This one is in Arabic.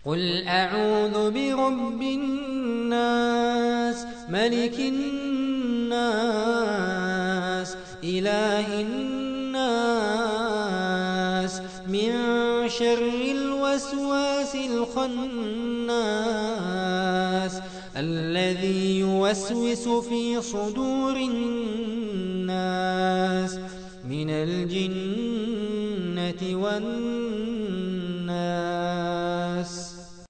قل أعوذ برب الناس ملك الناس إله الناس من شر الوسواس الخناس الذي يوسوس في صدور الناس